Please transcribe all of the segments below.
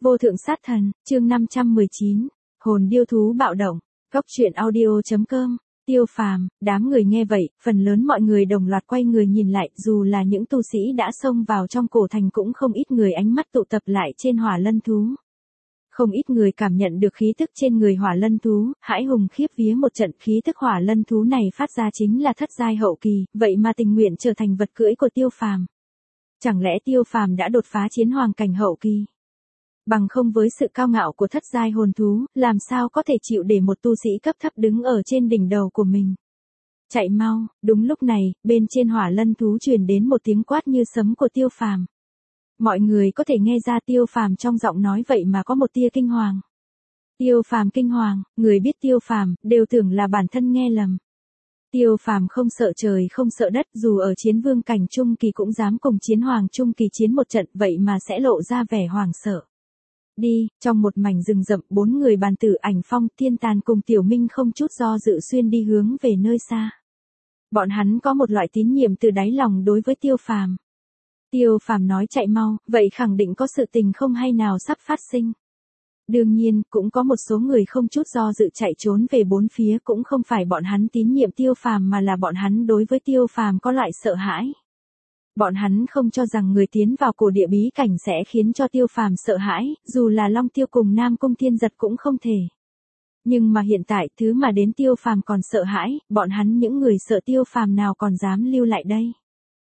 Vô thượng sát thần, chương 519, hồn điêu thú bạo động, góc truyện audio.com, Tiêu Phàm, đám người nghe vậy, phần lớn mọi người đồng loạt quay người nhìn lại, dù là những tu sĩ đã xông vào trong cổ thành cũng không ít người ánh mắt tụ tập lại trên hỏa lân thú. Không ít người cảm nhận được khí tức trên người hỏa lân thú, hãi hùng khiếp vía một trận. Khí tức hỏa lân thú này phát ra chính là thất giai hậu kỳ, vậy mà tình nguyện trở thành vật cưỡi của Tiêu Phàm. Chẳng lẽ Tiêu Phàm đã đột phá chiến hoàng cảnh hậu kỳ? Bằng không với sự cao ngạo của thất giai hồn thú, làm sao có thể chịu để một tu sĩ cấp thấp đứng ở trên đỉnh đầu của mình? Chạy mau, đúng lúc này, bên trên hỏa lân thú truyền đến một tiếng quát như sấm của Tiêu Phàm. Mọi người có thể nghe ra Tiêu Phàm trong giọng nói vậy mà có một tia kinh hoàng. Tiêu Phàm kinh hoàng, người biết Tiêu Phàm đều tưởng là bản thân nghe lầm. Tiêu Phàm không sợ trời không sợ đất, dù ở chiến vương cảnh trung kỳ cũng dám cùng chiến hoàng trung kỳ chiến một trận, vậy mà sẽ lộ ra vẻ hoàng sợ. Đi, trong một mảnh rừng rậm, 4 người bàn tử Ảnh Phong, Thiên Tàn cùng Tiểu Minh không chút do dự xuyên đi hướng về nơi xa. Bọn hắn có một loại tín nhiệm từ đáy lòng đối với Tiêu Phàm. Tiêu Phàm nói chạy mau, vậy khẳng định có sự tình không hay nào sắp phát sinh. Đương nhiên, cũng có một số người không chút do dự chạy trốn về bốn phía, cũng không phải bọn hắn tín nhiệm Tiêu Phàm mà là bọn hắn đối với Tiêu Phàm có loại sợ hãi. Bọn hắn không cho rằng người tiến vào cổ địa bí cảnh sẽ khiến cho Tiêu Phàm sợ hãi, dù là Long Tiêu cùng Nam Cung Thiên Giật cũng không thể. Nhưng mà hiện tại, thứ mà đến Tiêu Phàm còn sợ hãi, bọn hắn những người sợ Tiêu Phàm nào còn dám lưu lại đây.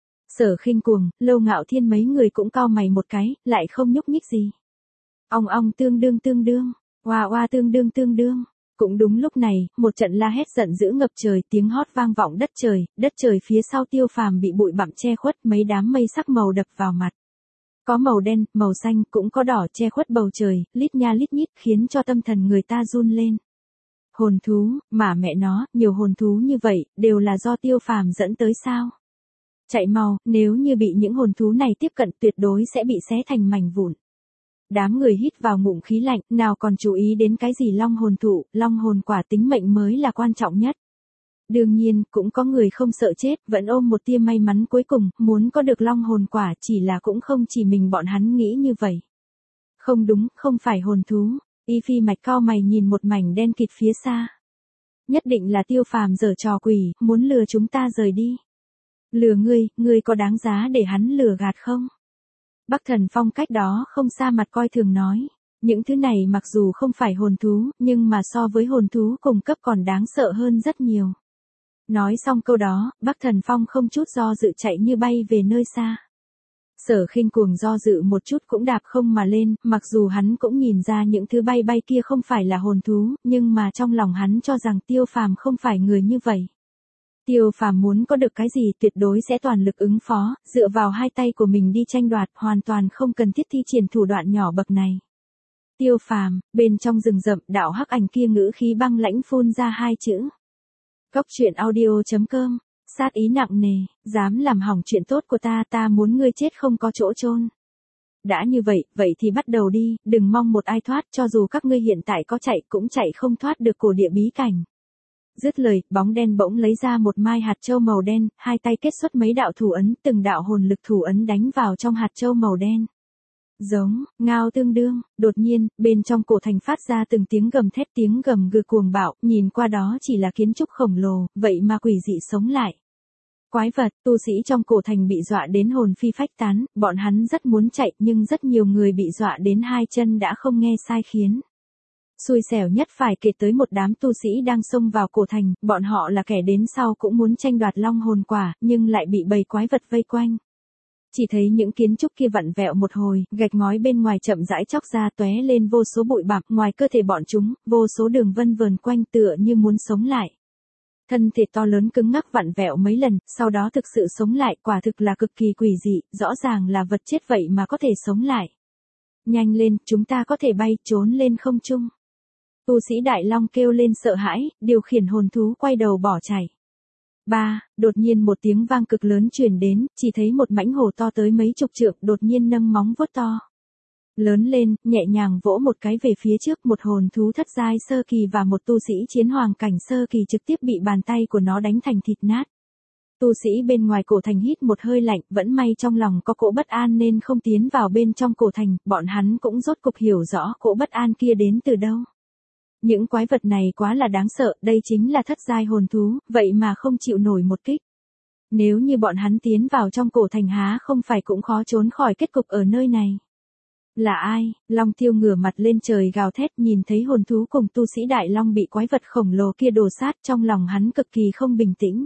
Sở Khinh Cuồng, Lâu Ngạo Thiên mấy người cũng cau mày một cái, lại không nhúc nhích gì. Ong ong tương đương, oa oa tương đương. Cũng đúng lúc này, một trận la hét giận dữ ngập trời, tiếng hót vang vọng đất trời phía sau Tiêu Phàm bị bụi bặm che khuất, mấy đám mây sắc màu đập vào mặt. Có màu đen, màu xanh, cũng có đỏ che khuất bầu trời, lít nha lít nhít khiến cho tâm thần người ta run lên. Hồn thú, mà mẹ nó, nhiều hồn thú như vậy, đều là do Tiêu Phàm dẫn tới sao? Chạy mau, nếu như bị những hồn thú này tiếp cận tuyệt đối sẽ bị xé thành mảnh vụn. Đám người hít vào ngụm khí lạnh, nào còn chú ý đến cái gì long hồn thụ, long hồn quả, tính mệnh mới là quan trọng nhất. Đương nhiên, cũng có người không sợ chết, vẫn ôm một tia may mắn cuối cùng, muốn có được long hồn quả, chỉ là cũng không chỉ mình bọn hắn nghĩ như vậy. Không đúng, không phải hồn thú. Y Phi Mạch cau mày nhìn một mảnh đen kịt phía xa. Nhất định là Tiêu Phàm giở trò quỷ, muốn lừa chúng ta rời đi. Lừa ngươi có đáng giá để hắn lừa gạt không? Bắc Thần Phong cách đó không xa mặt coi thường nói. Những thứ này mặc dù không phải hồn thú, nhưng mà so với hồn thú cùng cấp còn đáng sợ hơn rất nhiều. Nói xong câu đó, Bắc Thần Phong không chút do dự chạy như bay về nơi xa. Sở Khinh Cuồng do dự một chút cũng đạp không mà lên, mặc dù hắn cũng nhìn ra những thứ bay bay kia không phải là hồn thú, nhưng mà trong lòng hắn cho rằng Tiêu Phàm không phải người như vậy. Tiêu Phàm muốn có được cái gì tuyệt đối sẽ toàn lực ứng phó, dựa vào hai tay của mình đi tranh đoạt, hoàn toàn không cần thiết thi triển thủ đoạn nhỏ bậc này. Tiêu Phàm, bên trong rừng rậm, đạo hắc ảnh kia ngữ khí băng lãnh phun ra hai chữ. Góc truyện audio.com, sát ý nặng nề, dám làm hỏng chuyện tốt của ta muốn ngươi chết không có chỗ chôn. Đã như vậy thì bắt đầu đi, đừng mong một ai thoát, cho dù các ngươi hiện tại có chạy cũng chạy không thoát được cổ địa bí cảnh. Dứt lời, bóng đen bỗng lấy ra một mai hạt châu màu đen, hai tay kết xuất mấy đạo thủ ấn, từng đạo hồn lực thủ ấn đánh vào trong hạt châu màu đen. Giống, ngao tương đương, đột nhiên, bên trong cổ thành phát ra từng tiếng gầm thét, tiếng gầm gừ cuồng bạo, nhìn qua đó chỉ là kiến trúc khổng lồ, vậy mà quỷ dị sống lại. Quái vật, tu sĩ trong cổ thành bị dọa đến hồn phi phách tán, bọn hắn rất muốn chạy nhưng rất nhiều người bị dọa đến hai chân đã không nghe sai khiến. Xui xẻo nhất phải kể tới một đám tu sĩ đang xông vào cổ thành, bọn họ là kẻ đến sau cũng muốn tranh đoạt long hồn quả, nhưng lại bị bầy quái vật vây quanh. Chỉ thấy những kiến trúc kia vặn vẹo một hồi, gạch ngói bên ngoài chậm rãi chóc ra tóe lên vô số bụi bặm, ngoài cơ thể bọn chúng, vô số đường vân vờn quanh tựa như muốn sống lại. Thân thể to lớn cứng ngắc vặn vẹo mấy lần, sau đó thực sự sống lại, quả thực là cực kỳ quỷ dị, rõ ràng là vật chết vậy mà có thể sống lại. Nhanh lên, chúng ta có thể bay, trốn lên không trung. Tu sĩ Đại Long kêu lên sợ hãi, điều khiển hồn thú quay đầu bỏ chạy. Đột nhiên một tiếng vang cực lớn truyền đến, chỉ thấy một mãnh hổ to tới mấy chục trượng đột nhiên nâng móng vuốt to lớn lên, nhẹ nhàng vỗ một cái về phía trước, một hồn thú thất giai sơ kỳ và một tu sĩ chiến hoàng cảnh sơ kỳ trực tiếp bị bàn tay của nó đánh thành thịt nát. Tu sĩ bên ngoài cổ thành hít một hơi lạnh, vẫn may trong lòng có cỗ bất an nên không tiến vào bên trong cổ thành, bọn hắn cũng rốt cục hiểu rõ cỗ bất an kia đến từ đâu. Những quái vật này quá là đáng sợ, đây chính là thất giai hồn thú, vậy mà không chịu nổi một kích. Nếu như bọn hắn tiến vào trong cổ thành há không phải cũng khó trốn khỏi kết cục ở nơi này. Là ai? Long Tiêu ngửa mặt lên trời gào thét, nhìn thấy hồn thú cùng tu sĩ Đại Long bị quái vật khổng lồ kia đổ sát, trong lòng hắn cực kỳ không bình tĩnh.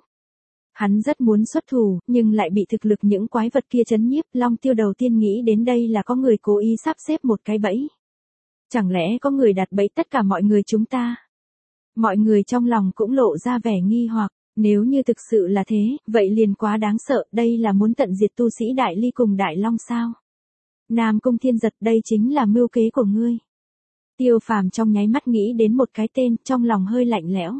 Hắn rất muốn xuất thủ, nhưng lại bị thực lực những quái vật kia trấn nhiếp, Long Tiêu đầu tiên nghĩ đến đây là có người cố ý sắp xếp một cái bẫy. Chẳng lẽ có người đặt bẫy tất cả mọi người chúng ta? Mọi người trong lòng cũng lộ ra vẻ nghi hoặc, nếu như thực sự là thế, vậy liền quá đáng sợ, đây là muốn tận diệt tu sĩ Đại Ly cùng Đại Long sao? Nam Cung Thiên Giật, đây chính là mưu kế của ngươi. Tiêu Phàm trong nháy mắt nghĩ đến một cái tên, trong lòng hơi lạnh lẽo.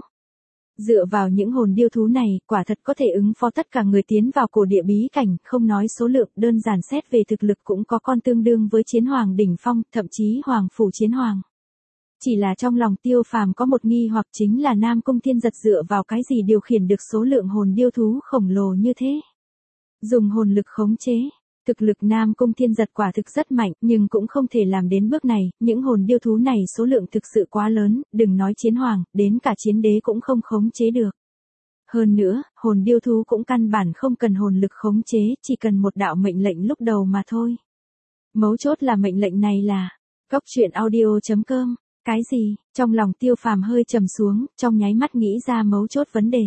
Dựa vào những hồn điêu thú này, quả thật có thể ứng phó tất cả người tiến vào cổ địa bí cảnh, không nói số lượng, đơn giản xét về thực lực cũng có con tương đương với chiến hoàng đỉnh phong, thậm chí hoàng phủ chiến hoàng. Chỉ là trong lòng Tiêu Phàm có một nghi hoặc, chính là Nam Cung Thiên Giật dựa vào cái gì điều khiển được số lượng hồn điêu thú khổng lồ như thế. Dùng hồn lực khống chế. Thực lực Nam Cung Thiên Giật quả thực rất mạnh, nhưng cũng không thể làm đến bước này, những hồn điêu thú này số lượng thực sự quá lớn, đừng nói chiến hoàng, đến cả chiến đế cũng không khống chế được. Hơn nữa, hồn điêu thú cũng căn bản không cần hồn lực khống chế, chỉ cần một đạo mệnh lệnh lúc đầu mà thôi. Mấu chốt là mệnh lệnh này là goctruyện.audio.com. Cái gì? Trong lòng Tiêu Phàm hơi trầm xuống, trong nháy mắt nghĩ ra mấu chốt vấn đề.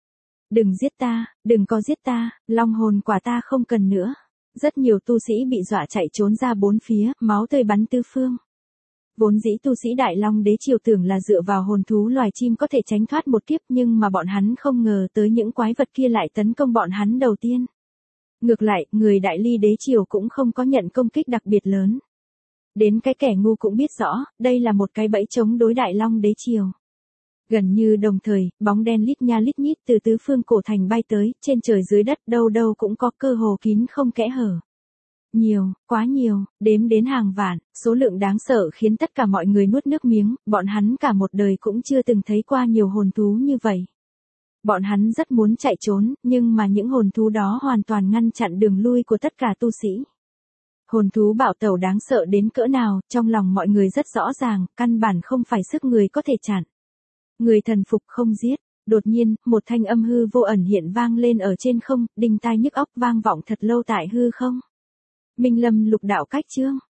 Đừng giết ta, đừng có giết ta, long hồn quả ta không cần nữa. Rất nhiều tu sĩ bị dọa chạy trốn ra bốn phía, máu tươi bắn tứ phương. Vốn dĩ tu sĩ Đại Long đế triều tưởng là dựa vào hồn thú loài chim có thể tránh thoát một kiếp, nhưng mà bọn hắn không ngờ tới những quái vật kia lại tấn công bọn hắn đầu tiên. Ngược lại, người Đại Ly đế triều cũng không có nhận công kích đặc biệt lớn. Đến cái kẻ ngu cũng biết rõ, đây là một cái bẫy chống đối Đại Long đế triều. Gần như đồng thời, bóng đen lít nha lít nhít từ tứ phương cổ thành bay tới, trên trời dưới đất đâu đâu cũng có, cơ hồ kín không kẽ hở. Nhiều, quá nhiều, đếm đến hàng vạn, số lượng đáng sợ khiến tất cả mọi người nuốt nước miếng, bọn hắn cả một đời cũng chưa từng thấy qua nhiều hồn thú như vậy. Bọn hắn rất muốn chạy trốn, nhưng mà những hồn thú đó hoàn toàn ngăn chặn đường lui của tất cả tu sĩ. Hồn thú bạo tẩu đáng sợ đến cỡ nào, trong lòng mọi người rất rõ ràng, căn bản không phải sức người có thể chặn. Người thần phục không giết. Đột nhiên, một thanh âm hư vô ẩn hiện vang lên ở trên không, đinh tai nhức óc vang vọng thật lâu tại hư không. Minh Lâm lục đạo cách chương.